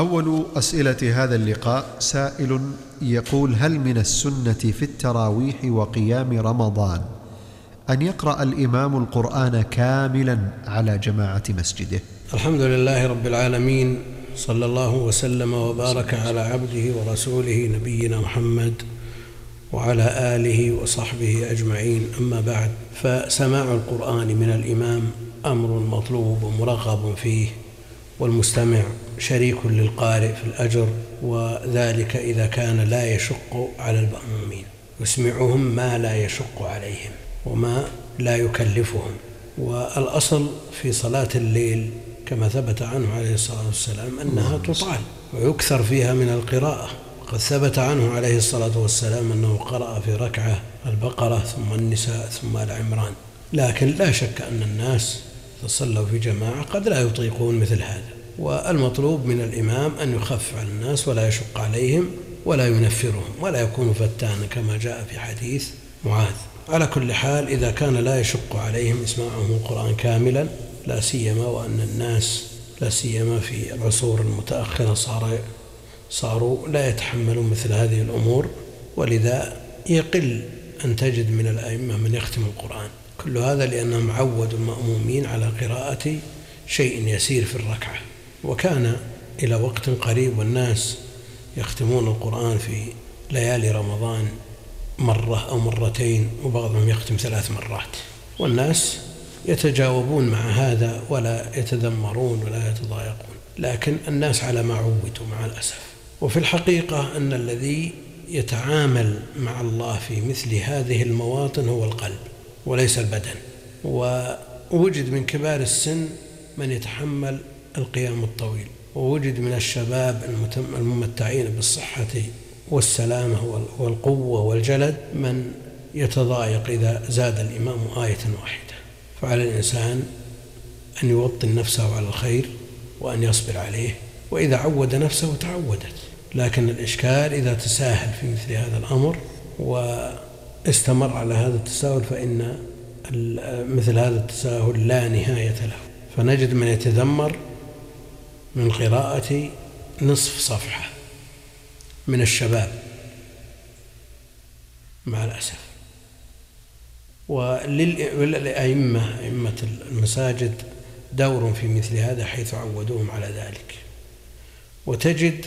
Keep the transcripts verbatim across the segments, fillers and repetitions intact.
أول أسئلة هذا اللقاء سائل يقول: هل من السنة في التراويح وقيام رمضان أن يقرأ الإمام القرآن كاملا على جماعة مسجده؟ الحمد لله رب العالمين، صلى الله وسلم وبارك على عبده ورسوله نبينا محمد وعلى آله وصحبه أجمعين. أما بعد، فسماع القرآن من الإمام أمر مطلوب ومرغب فيه، والمستمع شريك للقارئ في الأجر، وذلك إذا كان لا يشق على المأمومين، يسمعهم ما لا يشق عليهم وما لا يكلفهم. والأصل في صلاة الليل كما ثبت عنه عليه الصلاة والسلام أنها تطال ويكثر فيها من القراءة. قد ثبت عنه عليه الصلاة والسلام أنه قرأ في ركعة البقرة ثم النساء ثم آل عمران. لكن لا شك أن الناس صلوا في جماعة قد لا يطيقون مثل هذا، والمطلوب من الإمام أن يخفف على الناس ولا يشق عليهم ولا ينفرهم ولا يكون فتانا كما جاء في حديث معاذ. على كل حال، إذا كان لا يشق عليهم إسماعهم القرآن كاملا، لا سيما وأن الناس لا سيما في العصور المتأخرة صار صاروا لا يتحملون مثل هذه الأمور، ولذا يقل أن تجد من الأئمة من يختم القرآن. كل هذا لأنهم عودوا المأمومين على قراءة شيء يسير في الركعة. وكان إلى وقت قريب والناس يختمون القرآن في ليالي رمضان مرة أو مرتين، وبعضهم يختم ثلاث مرات، والناس يتجاوبون مع هذا ولا يتذمرون ولا يتضايقون. لكن الناس على ما عودوا مع الأسف. وفي الحقيقة أن الذي يتعامل مع الله في مثل هذه المواطن هو القلب وليس البدن. ووجد من كبار السن من يتحمل القيام الطويل، ووجد من الشباب الممتعين بالصحة والسلامة والقوة والجلد من يتضايق إذا زاد الإمام آية واحدة. فعلى الإنسان أن يوطن نفسه على الخير وأن يصبر عليه، وإذا عود نفسه تعودت. لكن الإشكال إذا تساهل في مثل هذا الأمر واستمر على هذا التساهل، فإن مثل هذا التساهل لا نهاية له. فنجد من يتذمر من قراءة نصف صفحة من الشباب مع الأسف. وللأئمة أئمة المساجد دور في مثل هذا حيث عودوهم على ذلك. وتجد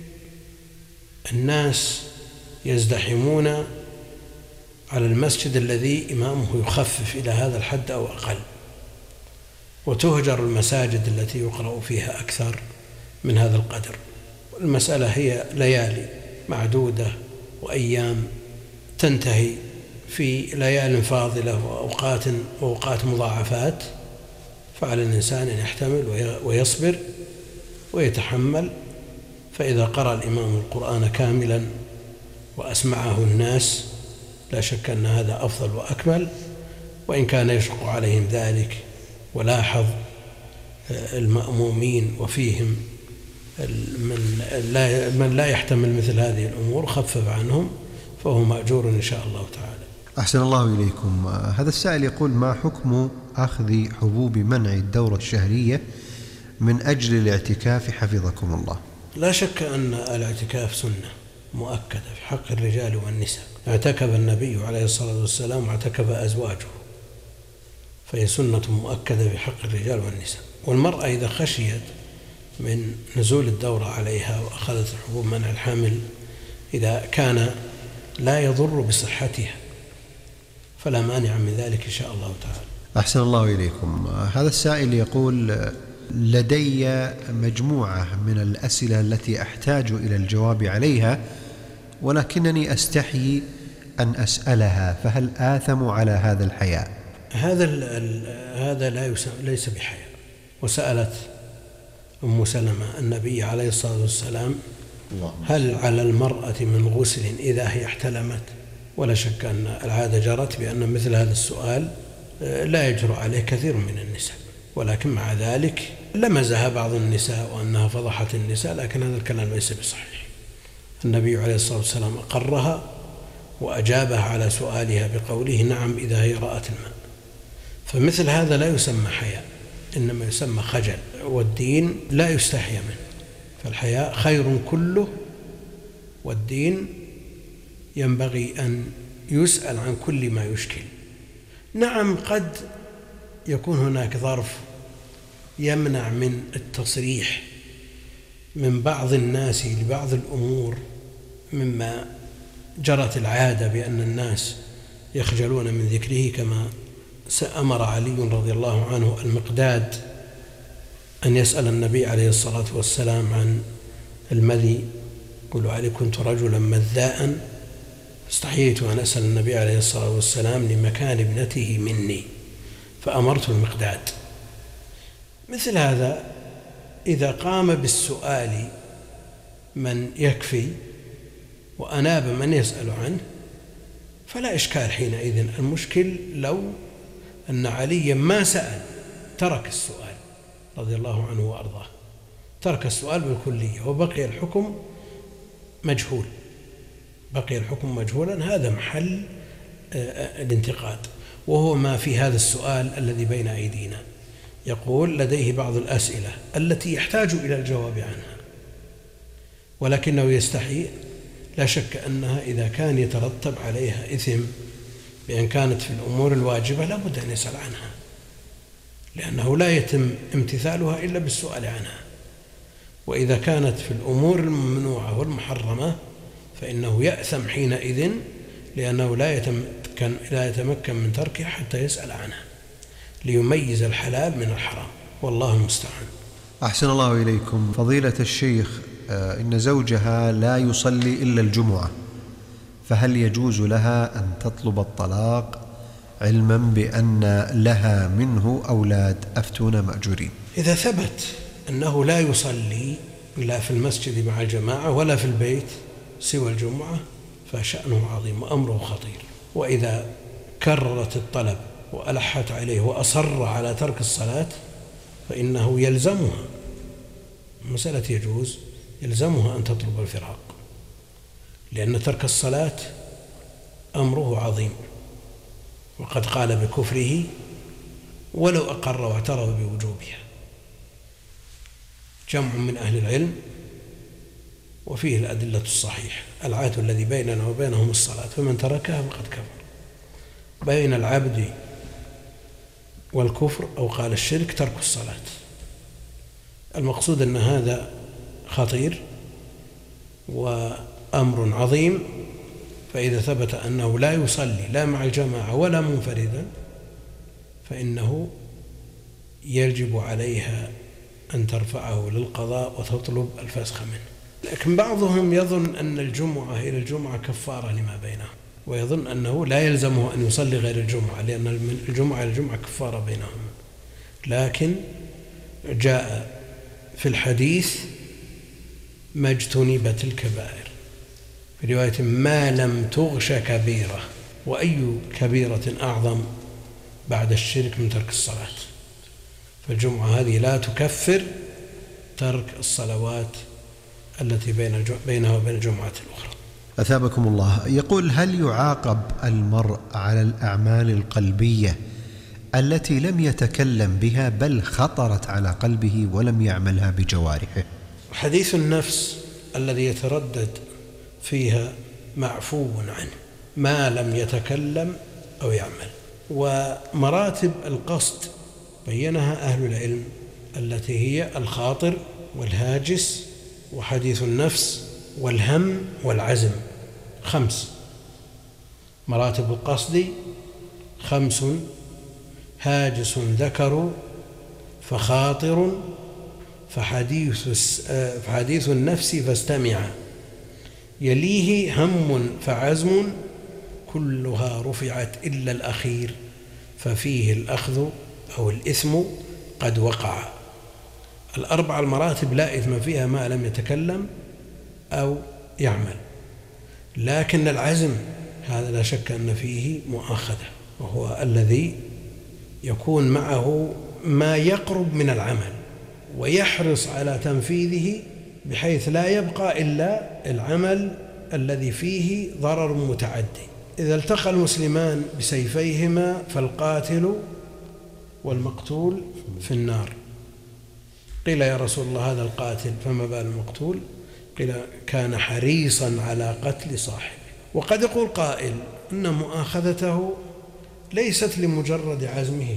الناس يزدحمون على المسجد الذي إمامه يخفف إلى هذا الحد أو أقل، وتهجر المساجد التي يقرأ فيها أكثر من هذا القدر. المسألة هي ليالي معدودة وأيام تنتهي في ليال فاضلة وأوقات وأوقات مضاعفات. فعلى الإنسان أن يحتمل ويصبر ويتحمل. فإذا قرأ الإمام القرآن كاملا وأسمعه الناس لا شك أن هذا أفضل وأكمل. وإن كان يشق عليهم ذلك ولاحظ المأمومين وفيهم من لا يحتمل مثل هذه الأمور خفف عنهم، فهو مأجور إن شاء الله تعالى. أحسن الله إليكم. هذا السائل يقول: ما حكم أخذ حبوب منع الدورة الشهرية من أجل الاعتكاف حفظكم الله؟ لا شك أن الاعتكاف سنة مؤكدة في حق الرجال والنساء. اعتكف النبي عليه الصلاة والسلام واعتكف أزواجه، فهي سنة مؤكدة في حق الرجال والنساء. والمرأة إذا خشيت من نزول الدورة عليها وأخذت حبوب منع الحمل، إذا كان لا يضر بصحتها فلا مانع من ذلك إن شاء الله تعالى. أحسن الله إليكم. هذا السائل يقول: لدي مجموعة من الأسئلة التي أحتاج إلى الجواب عليها، ولكنني أستحي أن أسألها، فهل آثم على هذا الحياء؟ هذا هذا لا ليس بحياء. وسألت أم سلمة النبي عليه الصلاة والسلام: هل على المرأة من غسل إذا هي احتلمت؟ ولا شك أن العادة جرت بأن مثل هذا السؤال لا يجرؤ عليه كثير من النساء، ولكن مع ذلك لمزها بعض النساء وأنها فضحت النساء، لكن هذا الكلام ليس بصحيح. النبي عليه الصلاة والسلام أقرها وأجابها على سؤالها بقوله: نعم إذا هي رأت الماء. فمثل هذا لا يسمى حياء، إنما يسمى خجل، والدين لا يستحي منه. فالحياء خير كله، والدين ينبغي أن يسأل عن كل ما يشكل. نعم، قد يكون هناك ظرف يمنع من التصريح من بعض الناس لبعض الأمور، مما جرت العادة بأن الناس يخجلون من ذكره، كما أمر علي رضي الله عنه المقداد أن يسأل النبي عليه الصلاة والسلام عن المذي. يقول علي: كنت رجلا مذاء فاستحييت أن أسأل النبي عليه الصلاة والسلام لمكان ابنته مني فأمرت المقداد. مثل هذا إذا قام بالسؤال من يكفي وأناب من يسأل عنه فلا إشكال حينئذ. المشكل لو أن عليا ما سأل، ترك السؤال رضي الله عنه وأرضاه، ترك السؤال بالكلية وبقي الحكم مجهول، بقي الحكم مجهولا، هذا محل الانتقاد، وهو ما في هذا السؤال الذي بين أيدينا. يقول: لديه بعض الأسئلة التي يحتاج إلى الجواب عنها، ولكنه يستحي. لا شك أنها إذا كان يترتب عليها إثم بأن كانت في الأمور الواجبة لا بد أن يسأل عنها، لأنه لا يتم امتثالها إلا بالسؤال عنها. وإذا كانت في الأمور الممنوعة والمحرمة فإنه يأثم حينئذ، لأنه لا يتمكن, لا يتمكن من تركها حتى يسأل عنها ليميز الحلال من الحرام، والله المستعان. أحسن الله إليكم فضيلة الشيخ. إن زوجها لا يصلي إلا الجمعة، فهل يجوز لها أن تطلب الطلاق علما بأن لها منه أولاد أفتون مأجورين؟ إذا ثبت أنه لا يصلي لا في المسجد مع الجماعة ولا في البيت سوى الجمعة فشأنه عظيم وأمره خطير. وإذا كررت الطلب وألحت عليه وأصر على ترك الصلاة فإنه يلزمها، المسألة يجوز، يلزمها أن تطلب الفراق، لأن ترك الصلاة أمره عظيم، وقد قال بكفره ولو أقر واعترف بوجوبها جمع من أهل العلم، وفيه الأدلة الصحيحة. العهد الذي بيننا وبينهم الصلاة، فمن تركها فقد كفر. بين العبد والكفر أو قال الشرك ترك الصلاة. المقصود أن هذا خطير وأمر عظيم، فإذا ثبت أنه لا يصلي لا مع الجماعة ولا منفردا فإنه يجب عليها أن ترفعه للقضاء وتطلب الفسخ منه. لكن بعضهم يظن أن الجمعة إلى الجمعة كفارة لما بينهم، ويظن أنه لا يلزمه أن يصلي غير الجمعة، لأن الجمعة إلى الجمعة كفارة بينهم. لكن جاء في الحديث ما اجتنبت الكبائر، في رواية ما لم تغش كبيرة، وأي كبيرة أعظم بعد الشرك من ترك الصلاة. فالجمعة هذه لا تكفر ترك الصلوات التي بين بينها وبين الجمعة الأخرى. أثابكم الله. يقول: هل يعاقب المرء على الأعمال القلبية التي لم يتكلم بها بل خطرت على قلبه ولم يعملها بجوارحه؟ حديث النفس الذي يتردد فيها معفو عنه ما لم يتكلم أو يعمل. ومراتب القصد بينها أهل العلم التي هي الخاطر والهاجس وحديث النفس والهم والعزم، خمس مراتب القصد، خمس: هاجس ذكر فخاطر فحديث, فحديث النفس فاستمع، يليه هم فعزم كلها رفعت إلا الأخير ففيه الأخذ أو الإثم قد وقع. الأربع المراتب لا إثم فيها ما لم يتكلم أو يعمل، لكن العزم هذا لا شك أن فيه مؤاخذة، وهو الذي يكون معه ما يقرب من العمل ويحرص على تنفيذه بحيث لا يبقى إلا العمل الذي فيه ضرر متعدي. إذا التقى المسلمان بسيفيهما فالقاتل والمقتول في النار، قيل يا رسول الله هذا القاتل فما بال المقتول؟ قيل كان حريصا على قتل صاحبه. وقد يقول قائل إن مؤاخذته ليست لمجرد عزمه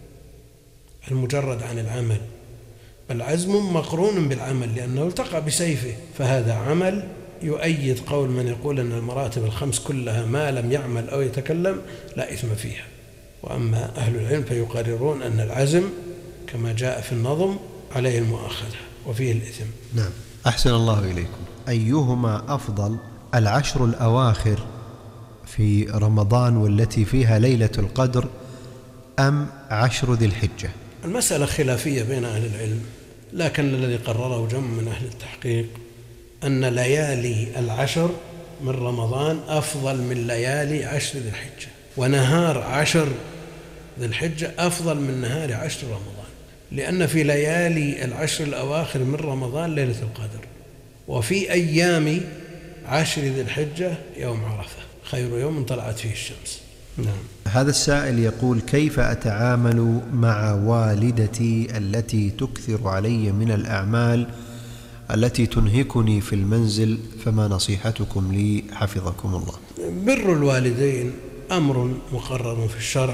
المجرد عن العمل، بل عزم مقرون بالعمل لأنه التقى بسيفه، فهذا عمل يؤيد قول من يقول أن المراتب الخمس كلها ما لم يعمل أو يتكلم لا إثم فيها. وأما أهل العلم فيقررون أن العزم كما جاء في النظم عليه المؤاخذة وفيه الإثم. نعم. أحسن الله إليكم. أيهما أفضل، العشر الأواخر في رمضان والتي فيها ليلة القدر أم عشر ذي الحجة؟ المسألة خلافية بين أهل العلم، لكن الذي قرره جمع من أهل التحقيق أن ليالي العشر من رمضان أفضل من ليالي عشر ذي الحجة، ونهار عشر ذي الحجة أفضل من نهار عشر رمضان، لأن في ليالي العشر الأواخر من رمضان ليلة القدر، وفي أيام عشر ذي الحجة يوم عرفة خير يوم طلعت فيه الشمس. نعم. هذا السائل يقول: كيف أتعامل مع والدتي التي تكثر علي من الأعمال التي تنهكني في المنزل، فما نصيحتكم لي حفظكم الله؟ بر الوالدين أمر مقرر في الشرع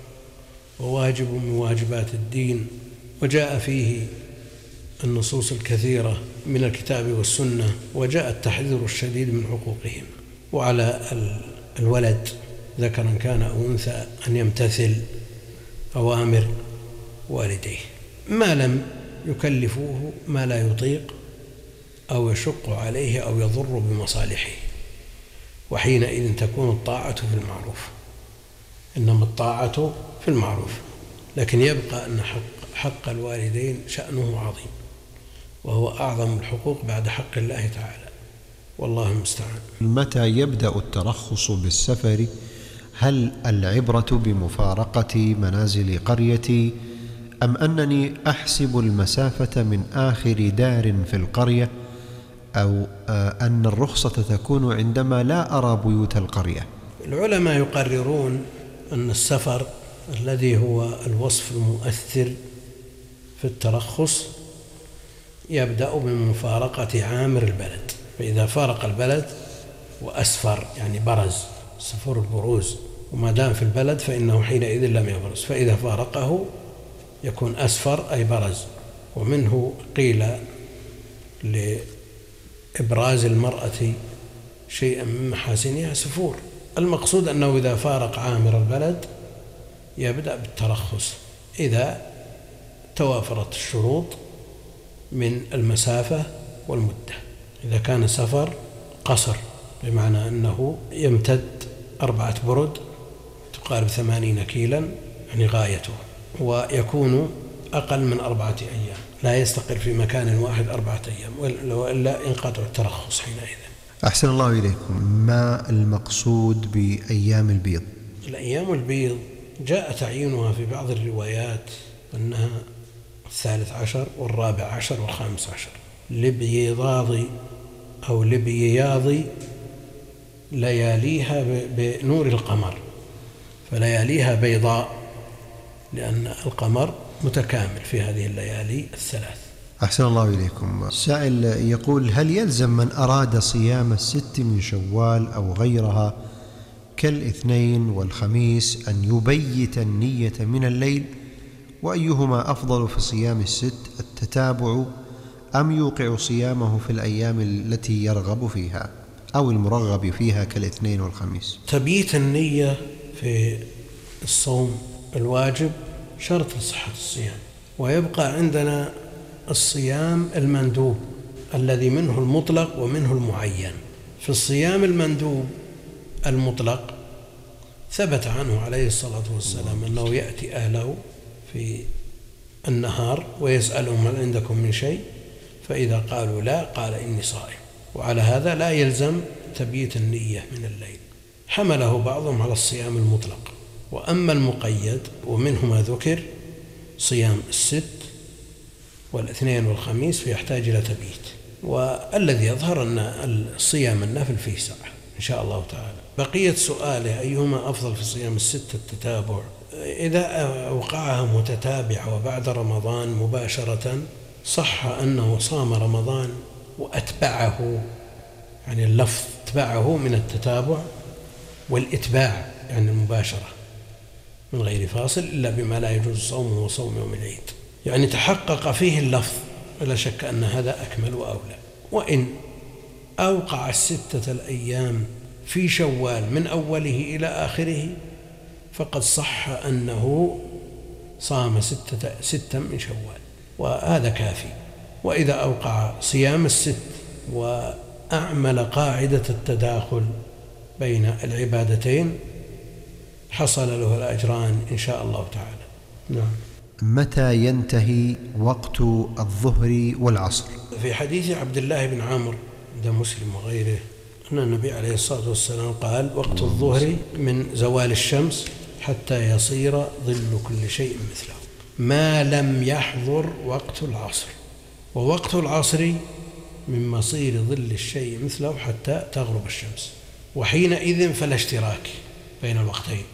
وواجب من واجبات الدين، وجاء فيه النصوص الكثيرة من الكتاب والسنة، وجاء التحذير الشديد من حقوقهم. وعلى الولد ذكرا كان أو أنثى أن يمتثل أوامر والديه ما لم يكلفوه ما لا يطيق أو يشق عليه أو يضر بمصالحه، وحينئذ تكون الطاعة في المعروف، إنما الطاعة في المعروف. لكن يبقى أن حق, حق الوالدين شأنه عظيم، وهو أعظم الحقوق بعد حق الله تعالى، والله المستعان. متى يبدأ الترخص بالسفر؟ هل العبرة بمفارقة منازل قريتي، أم أنني أحسب المسافة من آخر دار في القرية، أو أن الرخصة تكون عندما لا أرى بيوت القرية؟ العلماء يقررون أن السفر الذي هو الوصف المؤثر في الترخص يبدأ بمفارقة عامر البلد، فإذا فارق البلد وأسفر يعني برز، سفر البروز، وما دام في البلد فإنه حينئذ لم يبرز، فإذا فارقه يكون أسفر أي برز. ومنه قيل لإبراز المرأة شيئا من محاسنها سفور. المقصود أنه إذا فارق عامر البلد يبدأ بالترخص إذا توافرت الشروط من المسافة والمدة. إذا كان سفر قصر بمعنى أنه يمتد أربعة برد تقارب ثمانين كيلا يعني غايته، ويكون أقل من أربعة أيام، لا يستقر في مكان واحد أربعة أيام، وإلا ينقطع الترخص حينئذ. أحسن الله إليكم. ما المقصود بأيام البيض؟ الأيام البيض جاء تعيينها في بعض الروايات أنها الثالث عشر والرابع عشر والخامس عشر، لبيضاض أو لبياض لياليها بنور القمر، فلياليها بيضاء لأن القمر متكامل في هذه الليالي الثلاث. أحسن الله إليكم. سائل يقول: هل يلزم من أراد صيام الست من شوال أو غيرها كالاثنين والخميس أن يبيت النية من الليل؟ وأيهما أفضل في صيام الست، التتابع أم يوقع صيامه في الأيام التي يرغب فيها أو المرغب فيها كالاثنين والخميس؟ تبييت النية في الصوم الواجب شرط لصحة الصيام، ويبقى عندنا الصيام المندوب الذي منه المطلق ومنه المعين. في الصيام المندوب المطلق ثبت عنه عليه الصلاة والسلام أنه يأتي أهله في النهار ويسألهم: هل عندكم من شيء؟ فإذا قالوا لا قال: إني صائم. وعلى هذا لا يلزم تبييت النية من الليل، حمله بعضهم على الصيام المطلق. وأما المقيد ومنه ما ذكر صيام الست والاثنين والخميس فيحتاج إلى تبييت، والذي يظهر أن الصيام النفل فيه سعة إن شاء الله تعالى. بقية سؤاله أيهما أفضل في صيام الست التتابع، إذا أوقعها متتابعة وبعد رمضان مباشرة صح أنه صام رمضان وأتبعه، يعني اللفظ أتبعه من التتابع والإتباع، يعني المباشرة من غير فاصل، إلا بما لا يجوز صومه وصوم يوم العيد، يعني تحقق فيه اللفظ، ولا شك أن هذا أكمل وأولى. وإن أوقع الستة الأيام في شوال من أوله إلى آخره فقد صح أنه صام ستة ستا من شوال، وهذا كافي. وإذا أوقع صيام الست وأعمل قاعدة التداخل بين العبادتين حصل له الأجران إن شاء الله تعالى. نعم. متى ينتهي وقت الظهر والعصر؟ في حديث عبد الله بن عمرو عند مسلم وغيره أن النبي عليه الصلاة والسلام قال: وقت الظهر من زوال الشمس حتى يصير ظل كل شيء مثله، ما لم يحضر وقت العصر، ووقت العصر من مصير ظل الشيء مثله حتى تغرب الشمس، وحينئذ فلا اشتراك بين الوقتين.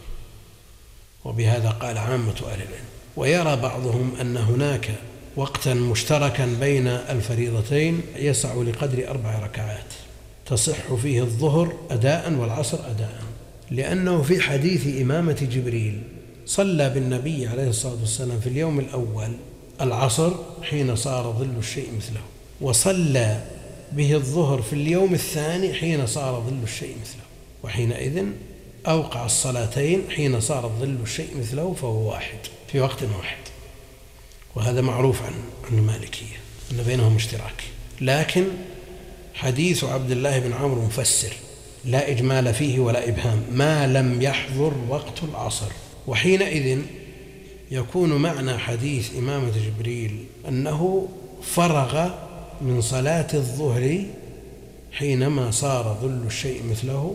وبهذا قال عامة أهل العلم. ويرى بعضهم أن هناك وقتا مشتركا بين الفريضتين يسع لقدر أربع ركعات تصح فيه الظهر أداء والعصر أداء، لأنه في حديث إمامة جبريل صلى بالنبي عليه الصلاة والسلام في اليوم الأول العصر حين صار ظل الشيء مثله، وصلى به الظهر في اليوم الثاني حين صار ظل الشيء مثله، وحينئذ أوقع الصلاتين حين صار ظل الشيء مثله، فهو واحد في وقت واحد. وهذا معروف عن عن المالكية أن بينهم اشتراك. لكن حديث عبد الله بن عمرو مفسر لا إجمال فيه ولا إبهام، ما لم يحضر وقت العصر، وحينئذ يكون معنى حديث إمامة جبريل أنه فرغ من صلاة الظهر حينما صار ظل الشيء مثله،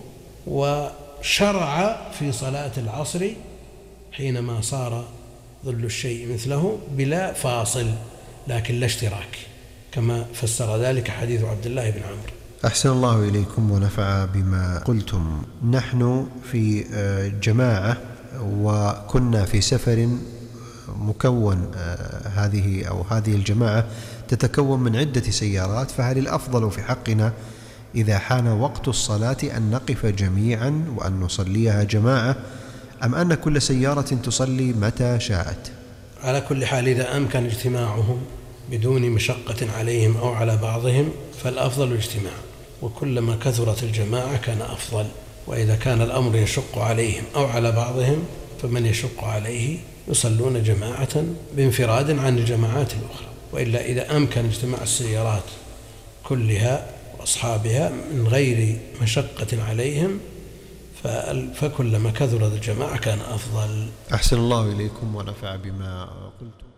وشرع في صلاة العصر حينما صار ظل الشيء مثله بلا فاصل لكن لا اشتراك، كما فسر ذلك حديث عبد الله بن عمرو. أحسن الله إليكم ونفع بما قلتم. نحن في جماعة وكنا في سفر مكون، هذه أو هذه الجماعة تتكون من عدة سيارات، فهل الأفضل في حقنا إذا حان وقت الصلاة أن نقف جميعا وأن نصليها جماعة، أم أن كل سيارة تصلي متى شاءت؟ على كل حال إذا أمكن اجتماعهم بدون مشقة عليهم أو على بعضهم فالأفضل الاجتماع، وكلما كثرت الجماعة كان أفضل. وإذا كان الأمر يشق عليهم أو على بعضهم فمن يشق عليه يصلون جماعة بانفراد عن الجماعات الأخرى. وإلا إذا أمكن اجتماع السيارات كلها وأصحابها من غير مشقة عليهم فكلما كثرت الجماعة كان أفضل. أحسن الله إليكم ونفع بما قلتم.